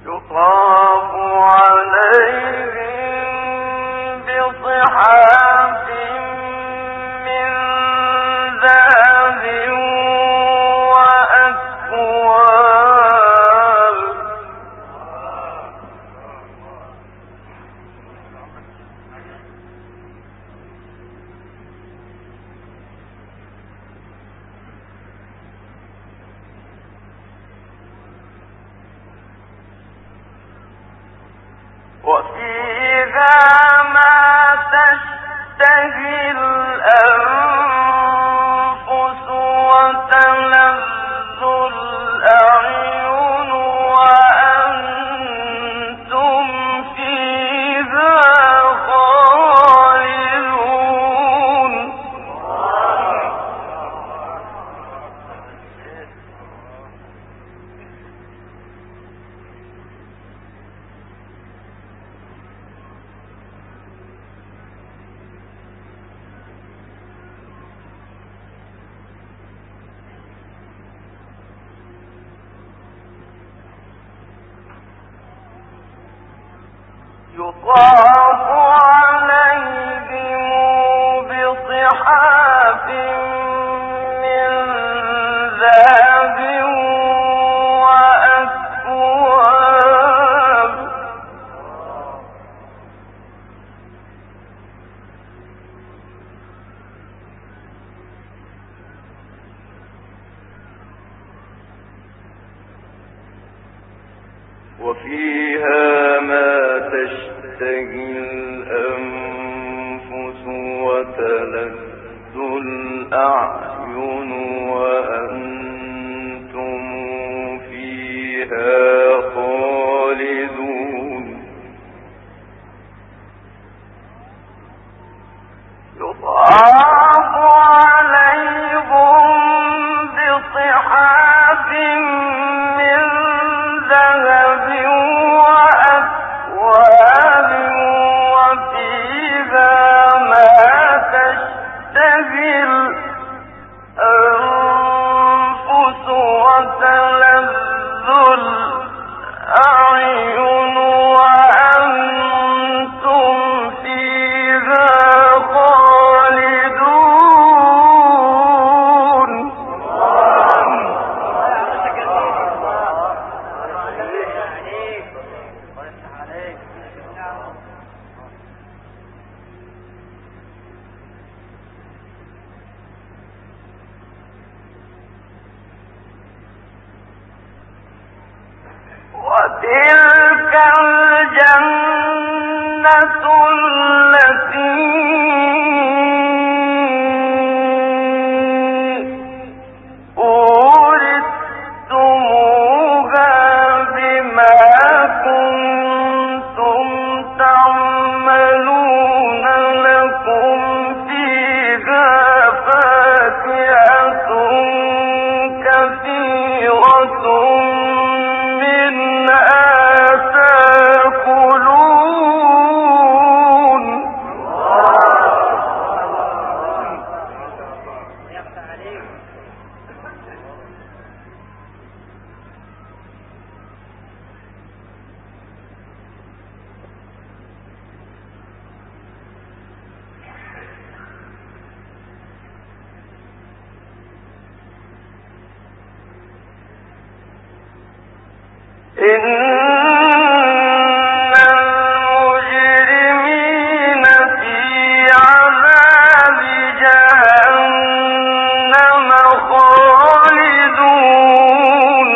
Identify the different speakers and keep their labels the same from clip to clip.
Speaker 1: يطاف عليهم بصحاف من ذهب وأكواب وفيها ما تشتهي الأنفس وتلذ الأعين وأنتم فيها خالدون يطاف عليهم بصحاف من ذهب وأكواب وفيها ما تشتهي الأنفس وتلذ الأعين وأنتم فيها خالدون يطاف عليهم بصحاف من ذهب وأكواب وفيها ما تشتهي الأنفس وتلذ الأعين وأنتم فيها خالدون وتلك الجنة التي أورثتموها بما كنتم تعملون لكم فيها فاكهة كثيرة منها تأكلون إن المجرمين في عذاب جهنم خالدون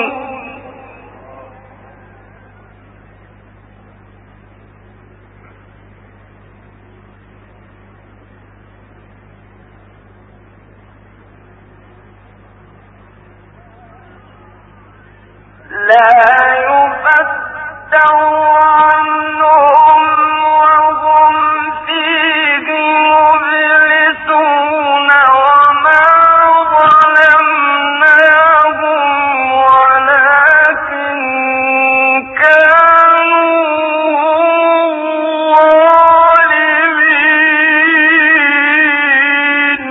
Speaker 1: لا يفتر عنهم وهم فيه مبلسون وما ظلمناهم ولكن كانوا ظالمين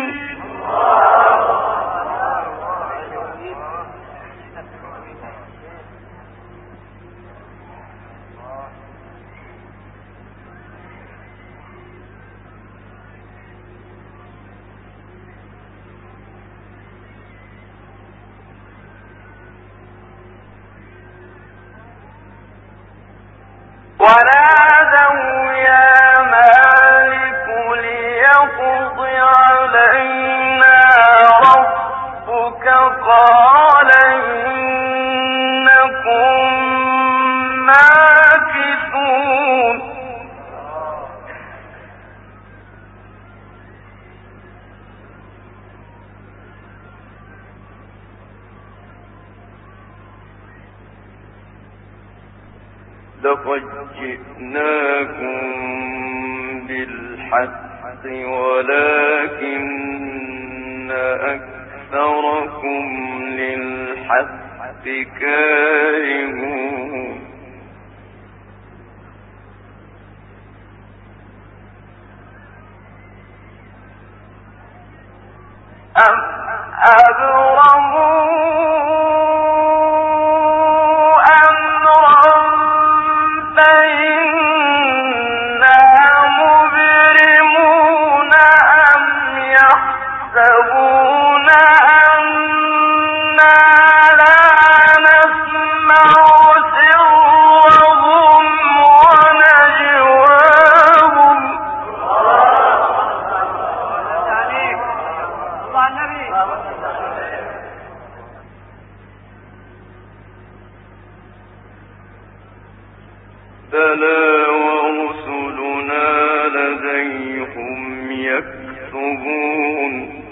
Speaker 1: ونادوا يا مالك ليقض علينا ربك قال إنكم ماكثون لقد جئناكم بالحق ولكن أكثركم للحق كارهون أم أبرموا بلى ورسلنا لديهم يكتبون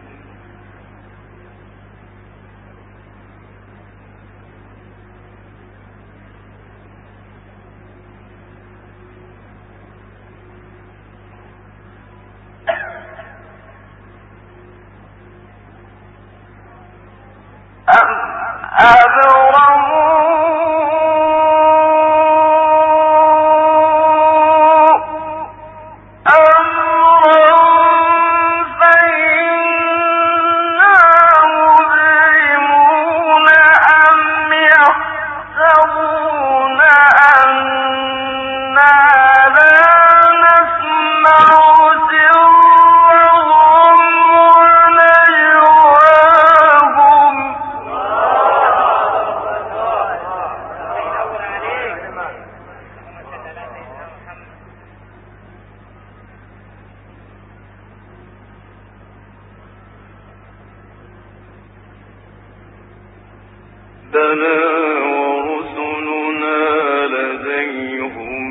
Speaker 1: بلى ورسلنا لديهم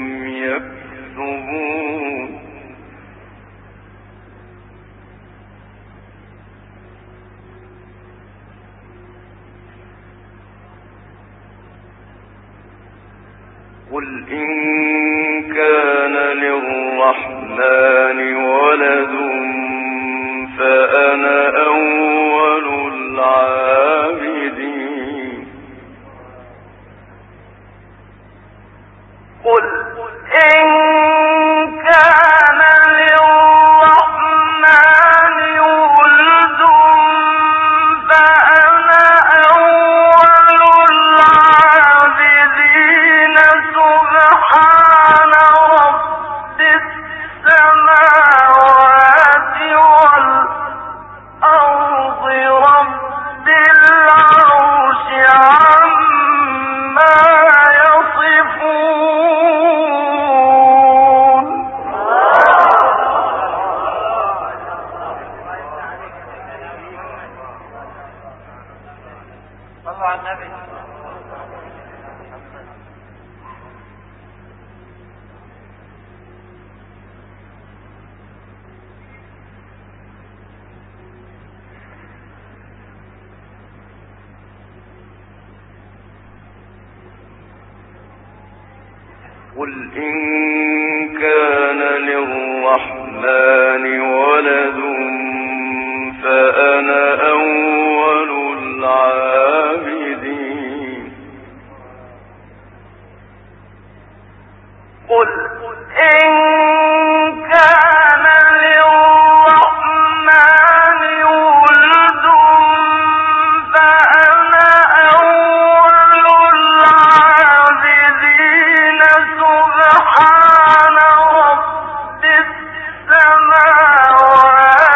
Speaker 1: يكتبون قل إن كان للرحمن ولد فأنا أول العابدين قل إن كان للرحمن ولد فأنا أول العابدين سبحان رب السماوات والأرض رب العرش عما يصفون صلوا على النبي قل إن كان للرحمن ولد فأنا أول العابدين قل إن كان للرحمن ولد فأنا أول العابدين سبحان رب السماوات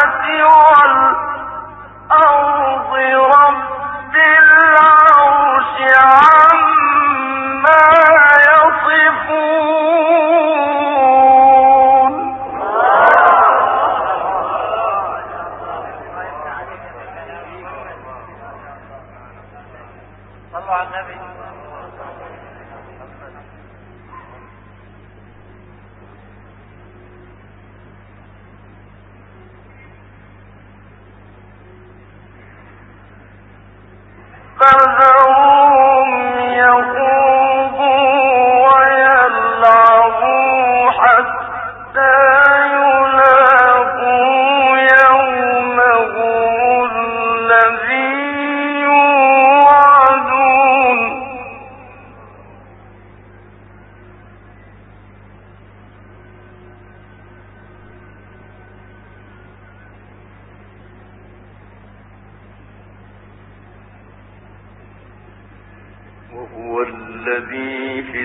Speaker 2: وهو الذي في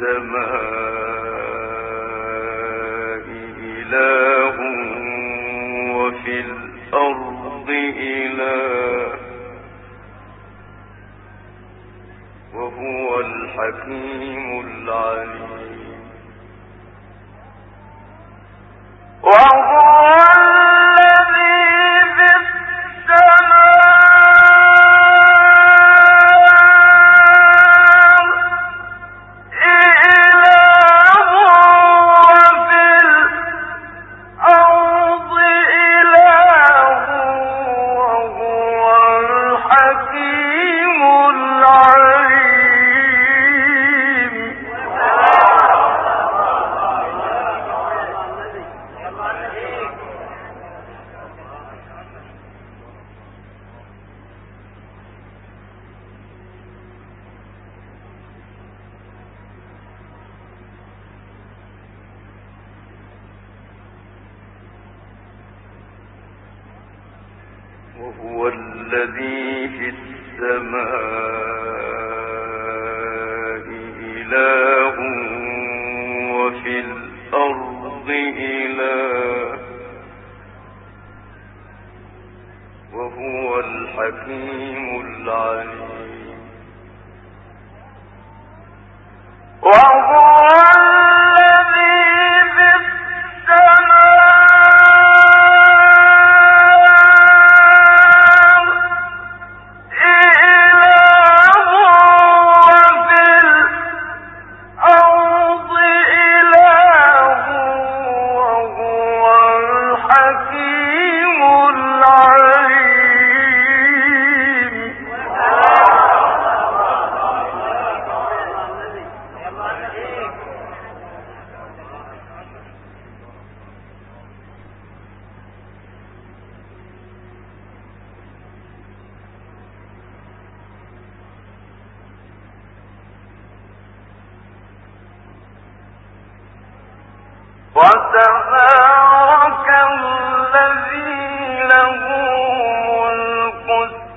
Speaker 2: السماء إله وفي الأرض إله وهو الحكيم العليم وهو الذي في السماء إله وفي الأرض إله وهو الحكيم العليم
Speaker 1: وتبارك الذي له ملك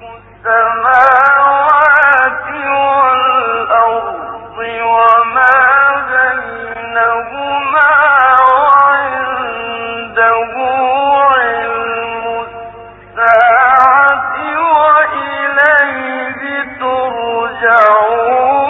Speaker 1: السماوات والأرض وما بينهما وعنده علم الساعة وإليه ترجعون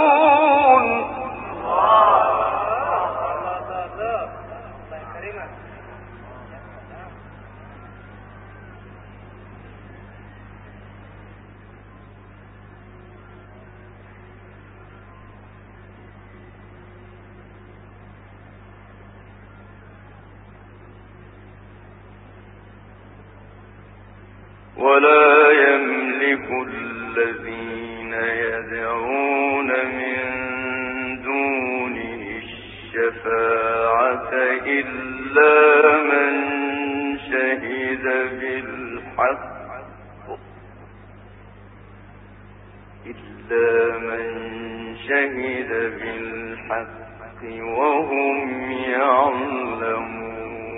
Speaker 2: ولا يملك الذين يدعون من دونه الشفاعة إلا من شهد بالحق وهم يعلمون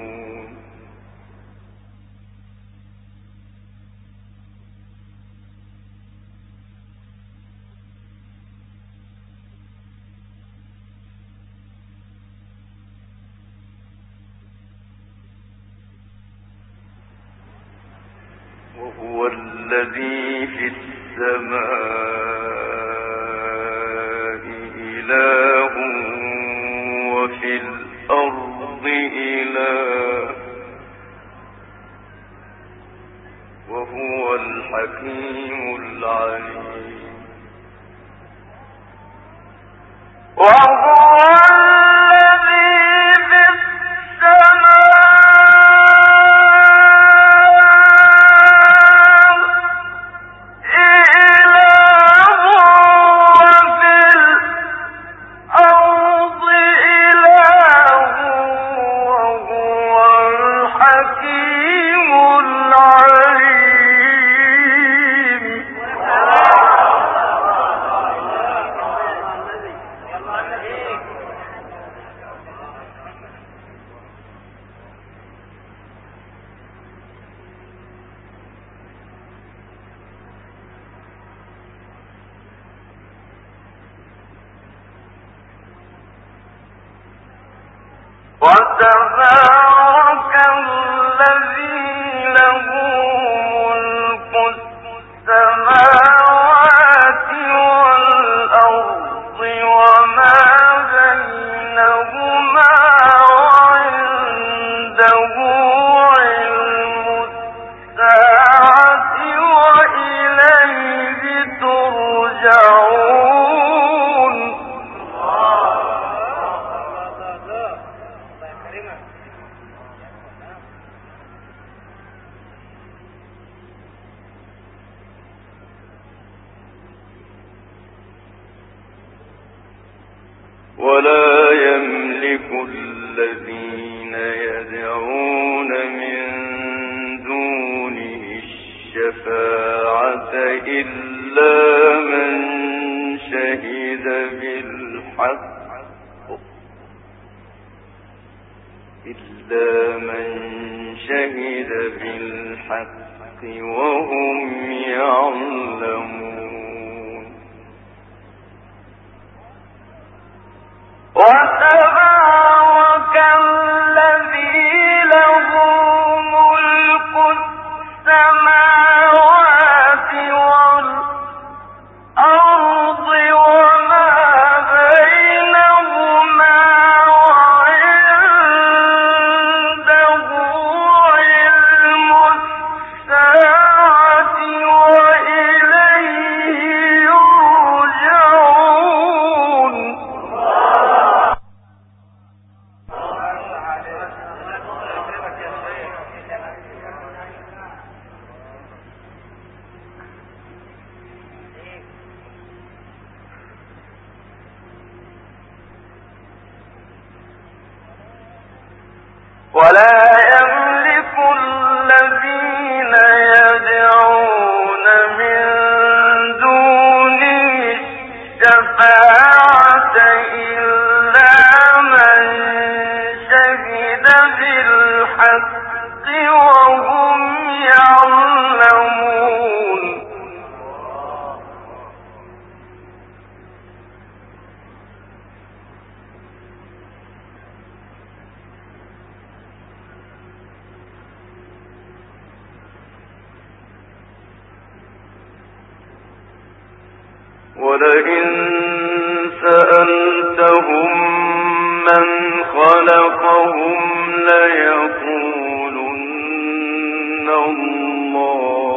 Speaker 2: وهو الذي في السماء إله وفي الأرض إله وهو الحكيم العليم
Speaker 1: وتبارك الذي له ملك السماوات والأرض وما بينهما وعنده علم الساعة وإليه ترجعون.
Speaker 2: ولا يملك الذين يدعون من دونه الشفاعة إلا من شهد بالحق وهم يعلمون.
Speaker 1: وتبارك الذي له ملك السماوات والأرض وما بينهما وعنده علم الساعة وإليه يرجعون. ولا يملك الذين يدعون من دونه الشفاعة إلا من شهد بالحق وهم يعلمون.
Speaker 2: ولئن سألتهم من خلقهم ليقولن الله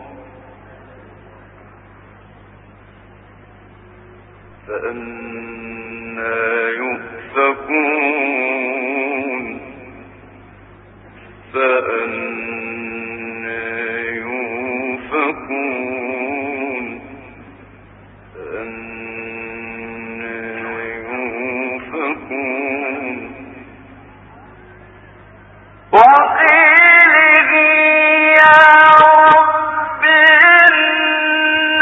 Speaker 2: فأنى يؤفكون.
Speaker 1: وقيله يا رب إن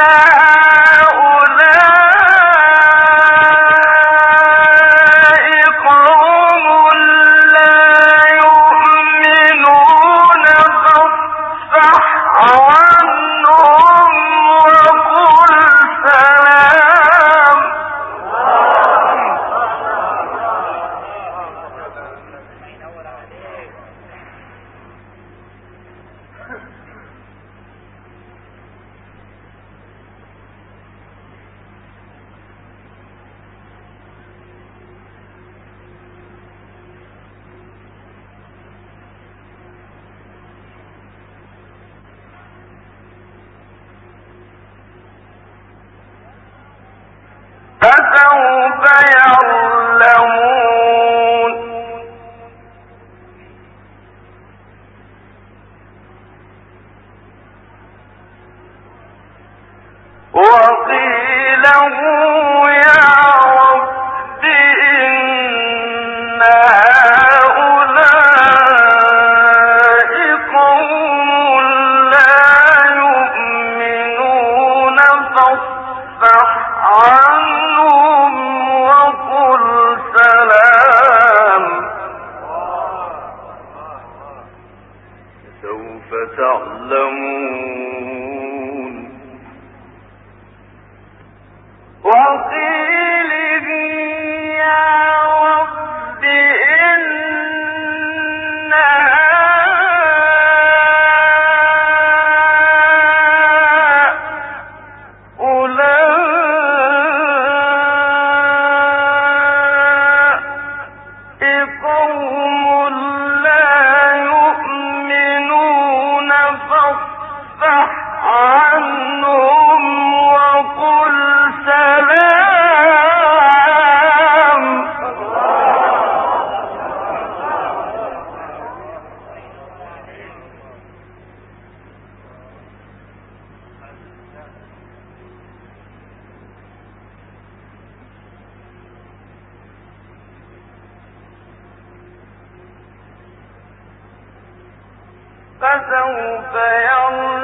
Speaker 1: هؤلاء قوم لا يؤمنون فاصفح عنهم وقل سلام. وقيله يا رب إن هؤلاء قوم لا يؤمنون فاصفح عنهم وقل سلام
Speaker 2: سوف تعلمون
Speaker 1: وقيله يا رب إن هؤلاء قوم لا يؤمنون فاصفح عنهم وقل سلام فسوف يعلمون